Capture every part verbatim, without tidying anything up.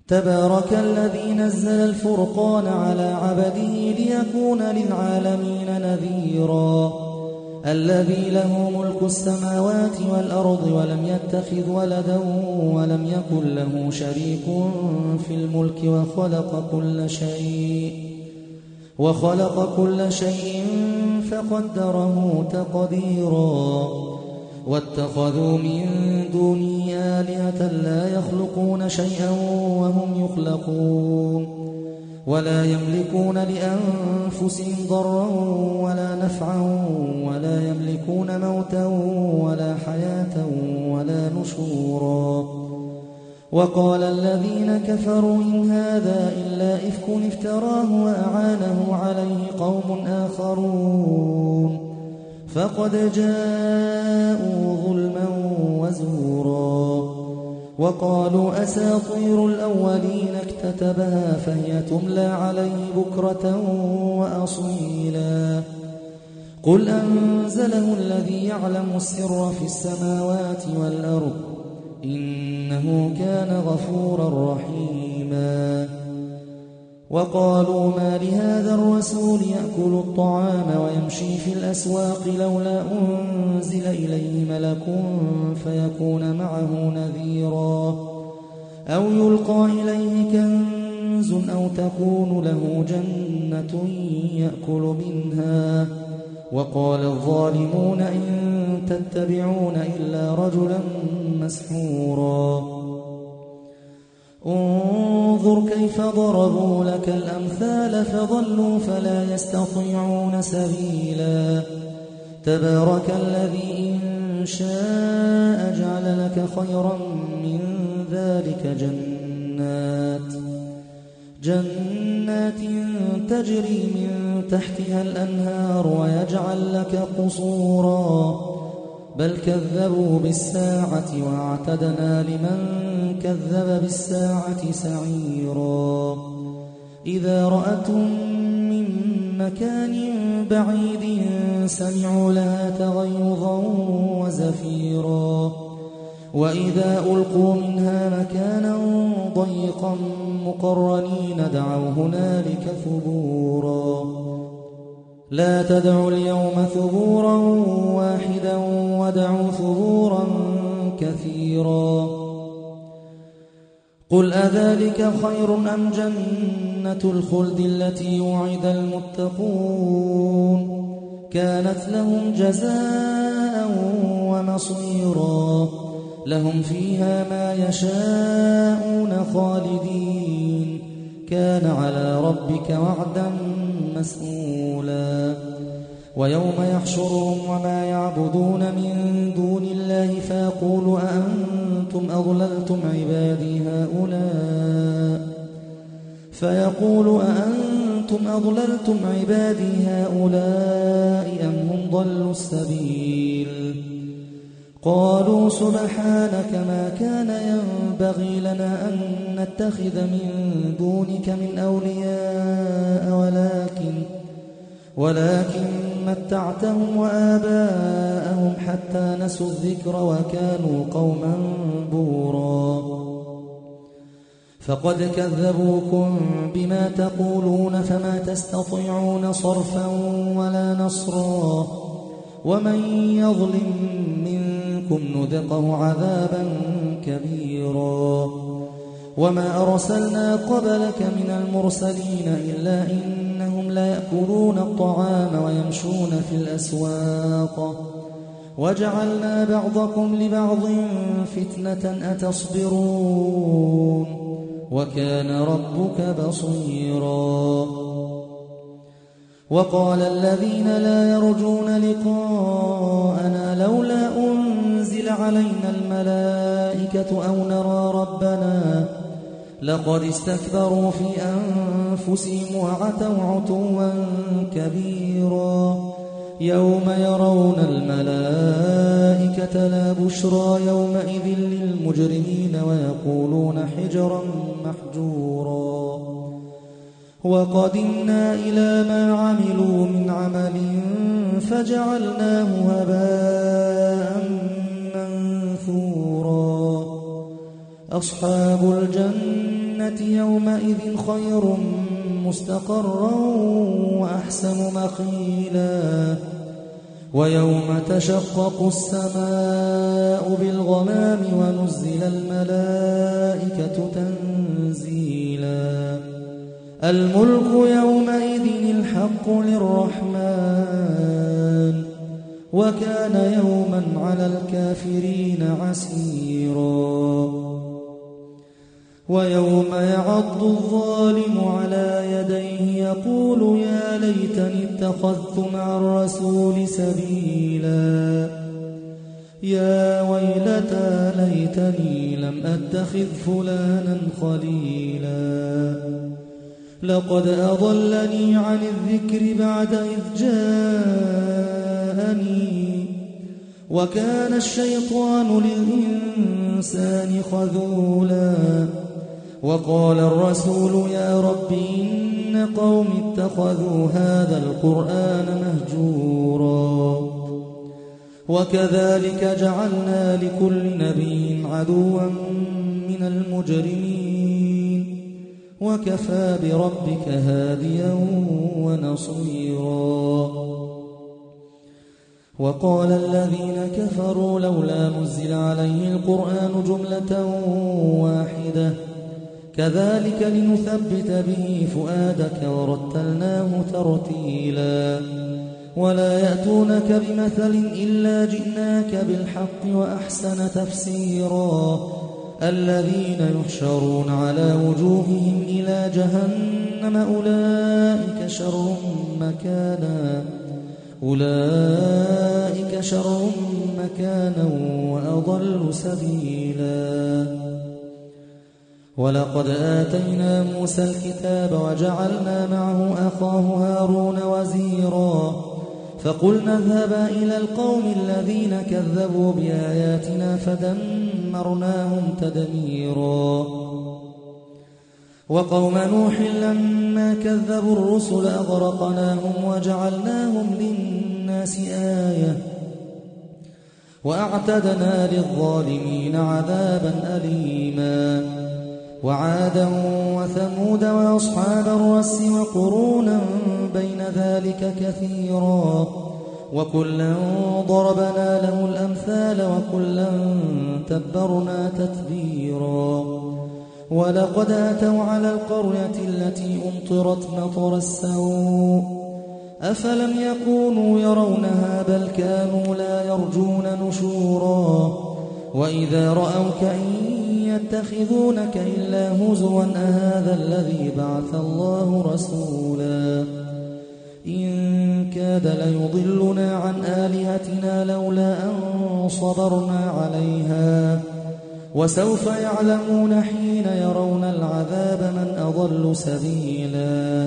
تبارك الذي نزل الفرقان على عبده ليكون للعالمين نذيرا الذي له ملك السماوات والأرض ولم يتخذ ولدا ولم يكن له شريك في الملك وخلق كل شيء وخلق كل شيء فقدره تقديرا واتخذوا من دونه آلهة لا يخلقون شيئا وهم يخلقون ولا يملكون لأنفسهم ضرا ولا نفعا ولا يملكون موتا ولا حياة ولا نشورا وقال الذين كفروا إن هذا إلا إفك افتراه وأعانه عليه قوم آخرون فقد جاءوا ظلما وزورا وقالوا أساطير الأولين اكتتبها فهي تملى عليه بكرة وأصيلا قل أنزله الذي يعلم السر في السماوات والأرض إنه كان غفورا رحيما وقالوا ما لهذا الرسول يأكل الطعام ويمشي في الأسواق لولا أنزل إليه ملك فيكون معه نذيرا أو يلقى إليه كنز أو تكون له جنة يأكل منها وقال الظالمون إن تتبعون إلا رجلا مسحورا انظر كيف ضربوا لك الأمثال فضلوا فلا يستطيعون سبيلا تبارك الذي إن شاء جعل لك خيرا من ذلك جنات جنات تجري من تحتها الأنهار ويجعل لك قصورا بل كذبوا بالساعة واعتدنا لمن كذب بالساعة سعيرا إذا رأتهم من مكان بعيد سمعوا لها تغيظا وزفيرا وإذا ألقوا منها مكانا ضيقا مقرنين دعوا هنالك ثبورا لا تدعوا اليوم ثبورا واحدا ودعوا ثبورا كثيرا قل أذلك خير أم جنة الخلد التي وعد المتقون كانت لهم جزاء ومصيرا لهم فيها ما يشاءون خالدين كان على ربك وعدا مسئولا ويوم يحشرهم وما يعبدون من دون الله فيقول أأنتم أضللتم عبادي هؤلاء فيقول أأنتم أضللتم عبادي هؤلاء أم هم ضلوا السبيل قالوا سبحانك ما كان ينبغي لنا أن نتخذ من دونك من أولياء ولكن ولكن متعتهم وآباءهم حتى نسوا الذكر وكانوا قوما بورا فقد كذبوكم بما تقولون فما تستطيعون صرفا ولا نصرا ومن يظلم منكم نذقه عذابا كبيرا وما أرسلنا قبلك من المرسلين إلا إنهم ليأكلون الطعام ويمشون في الأسواق وجعلنا بعضكم لبعض فتنة أتصبرون وكان ربك بصيرا وقال الذين لا يرجون لقاءنا لولا أنزل علينا الملائكة أو نرى ربنا لقد استكبروا في أنفسهم وعتوا عتوا كبيرا يوم يرون الملائكة لا بشرى يومئذ للمجرمين ويقولون حجرا محجورا وقدمنا إلى ما عملوا من عمل فجعلناه هباء منثورا أصحاب الجنة الجنة يومئذ خير مستقرا وأحسن مقيلا ويوم تشقق السماء بالغمام ونزل الملائكة تنزيلا الملك يومئذ الحق للرحمن وكان يوما على الكافرين عسيرا ويوم يعض الظالم على يديه يقول يا ليتني اتخذت مع الرسول سبيلا يا ويلتى ليتني لم أتخذ فلانا خليلا لقد أضلني عن الذكر بعد إذ جاءني وكان الشيطان للإنسان خذولا وقال الرسول يا رب إن قوم اتخذوا هذا القرآن مهجورا وكذلك جعلنا لكل نبي عدوا من المجرمين وكفى بربك هاديا ونصيرا وقال الذين كفروا لولا نزل عليه القرآن جملة واحدة كذلك لنثبت به فؤادك ورتلناه ترتيلا ولا يأتونك بمثل إلا جئناك بالحق وأحسن تفسيرا الذين يحشرون على وجوههم إلى جهنم أولئك شر مكانا أولئك شر مكانا وأضل سبيلا ولقد آتينا موسى الكتاب وجعلنا معه أخاه هارون وزيرا فقلنا اذهبا إلى القوم الذين كذبوا بآياتنا فدمرناهم تدميرا وقوم نوح لما كذبوا الرسل أغرقناهم وجعلناهم للناس آية وأعتدنا للظالمين عذابا أليما وعادا وثمود وأصحاب الرس وقرونا بين ذلك كثيرا وكلا ضربنا له الأمثال وكلا تبرنا تتبيرا ولقد أتوا على القرية التي أمطرت مطر السوء أفلم يكونوا يرونها بل كانوا لا يرجون نشورا وإذا رأوك إن يتخذونك إلا هزوا أهذا الذي بعث الله رسولا إن كاد ليضلنا عن آلهتنا لولا أن صبرنا عليها وسوف يعلمون حين يرون العذاب من أضل سبيلا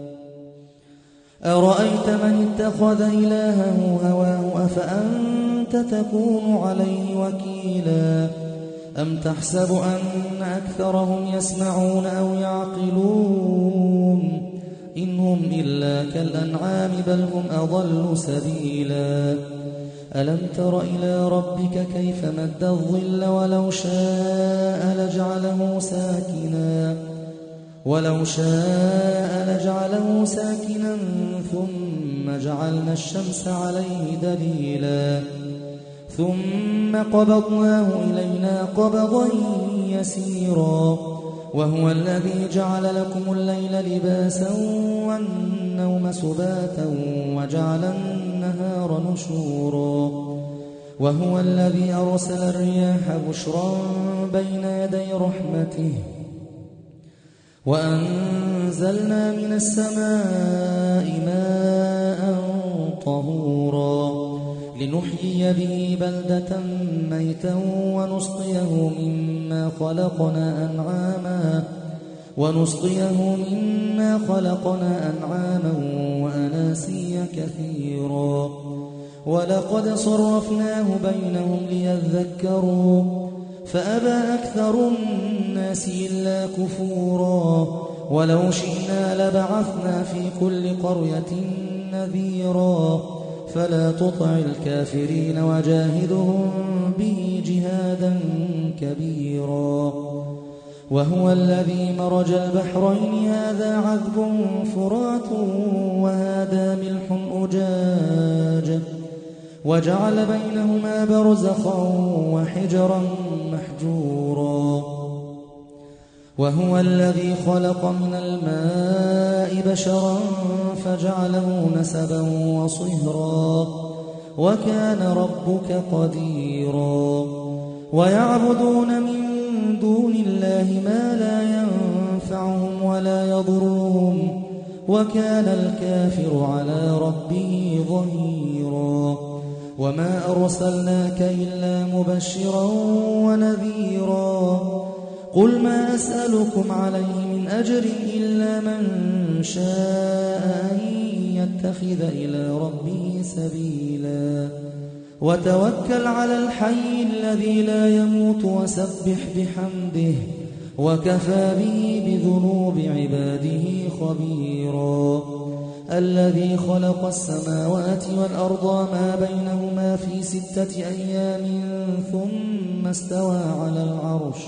أرأيت من اتخذ إلهه هواه أفأنت تكون عليه وكيلا أم تحسب أن أكثرهم يسمعون أو يعقلون إن هم إلا كالأنعام بل هم أضل سبيلا ألم تر إلى ربك كيف مد الظل ولو شاء لجعله ساكنا ولو شاء لجعله ساكنا ثم جعلنا الشمس عليه دليلا ثم قبضناه إلينا قبضا يسيرا وهو الذي جعل لكم الليل لباسا والنوم سباتا وجعل النهار نشورا وهو الذي أرسل الرياح بشرا بين يدي رحمته وأنزلنا من السماء ماء طهورا لنحيي به بلدة ميتا ونسقيه مما خلقنا أنعاما ونسقيه مما خلقنا أنعاما وأناسيا كثيرا ولقد صرفناه بينهم ليذكروا فأبى أكثر الناس إلا كفورا ولو شئنا لبعثنا في كل قرية نذيرا فلا تطع الكافرين وجاهدهم به جهادا كبيرا وهو الذي مرج البحرين هذا عذب فرات وهذا ملح أجاج وجعل بينهما برزخا وحجرا محجورا وهو الذي خلق من الماء بشرا فجعله نسبا وصهرا وكان ربك قديرا ويعبدون من دون الله ما لا ينفعهم ولا يضرهم وكان الكافر على ربه ظهيرا وما أرسلناك إلا مبشرا ونذيرا قل ما أسألكم عليه من أجر إلا من شاء أن يتخذ إلى ربه سبيلا وتوكل على الحي الذي لا يموت وسبح بحمده وكفى به بذنوب عباده خبيرا الذي خلق السماوات والأرض ما بينهما في ستة أيام ثم استوى على العرش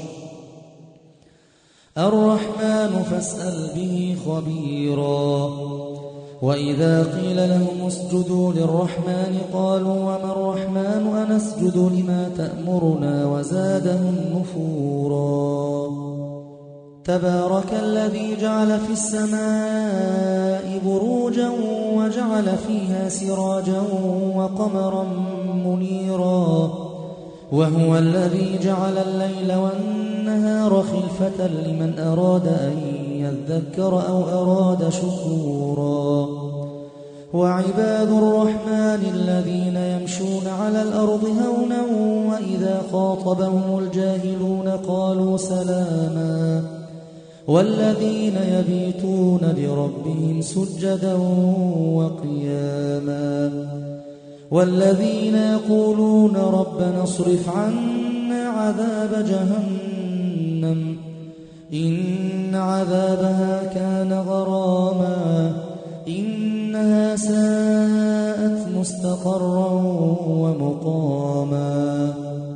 الرحمن فاسأل به خبيرا وإذا قيل لهم اسجدوا للرحمن قالوا وما الرحمن أنسجد لما تأمرنا وزادهم نفورا تبارك الذي جعل في السماء بروجا وجعل فيها سراجا وقمرا منيرا وهو الذي جعل الليل والنهار خلفة لمن أراد أن يذكر أو أراد شكورا وعباد الرحمن الذين يمشون على الأرض هونا وإذا خاطبهم الجاهلون قالوا سلاما والذين يبيتون لربهم سجدا وقياما والذين يقولون ربنا اصرف عنا عذاب جهنم إن عذابها كان غراما إنها ساءت مستقرا ومقاما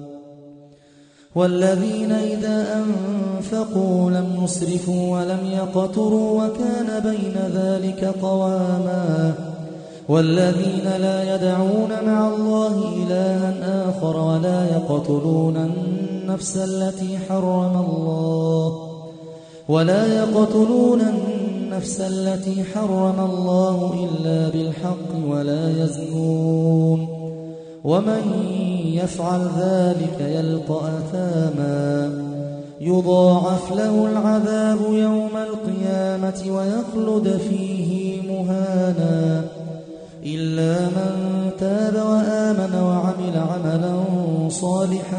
والذين إذا أنفقوا لم يسرفوا ولم يقتروا وكان بين ذلك قواما والذين لا يدعون مع الله إلها آخر ولا يقتلون النفس التي حرم الله ولا يقتلون النفس التي حرم الله إلا بالحق ولا يزنون ومن يفعل ذلك يلقى أثاما يضاعف له العذاب يوم القيامة ويخلد فيه مهانا إلا من تاب وآمن وعمل عملا صالحا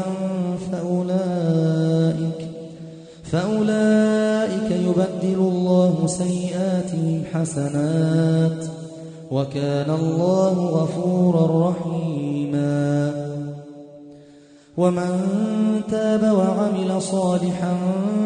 فأولئك فأولئك يبدل الله سيئاتهم حسنات وكان الله غفورا رحيما ومن تاب وعمل صالحا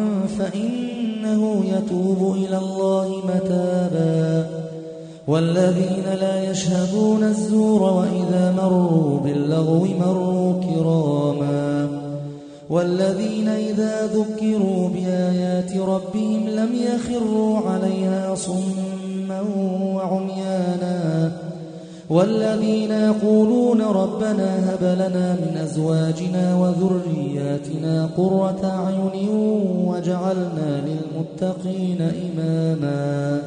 فإنه يتوب إلى الله متابا والذين لا يشهدون الزور وإذا مروا باللغو مروا كراما والذين إذا ذكروا بآيات ربهم لم يخروا عليها صما وعميانا والذين يقولون ربنا هب لنا من أزواجنا وذرياتنا قرة أعين واجعلنا للمتقين إماما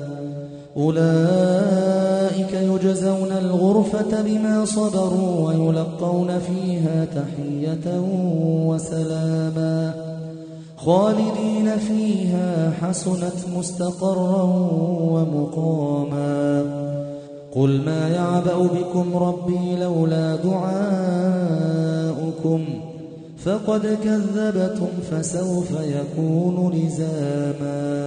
أولئك يجزون الغرفة بما صبروا ويلقون فيها تحية وسلاما خالدين فيها حسنت مستقرا ومقاما قل ما يعبأ بكم ربي لولا دعاؤكم فقد كذبتم فسوف يكون لزاما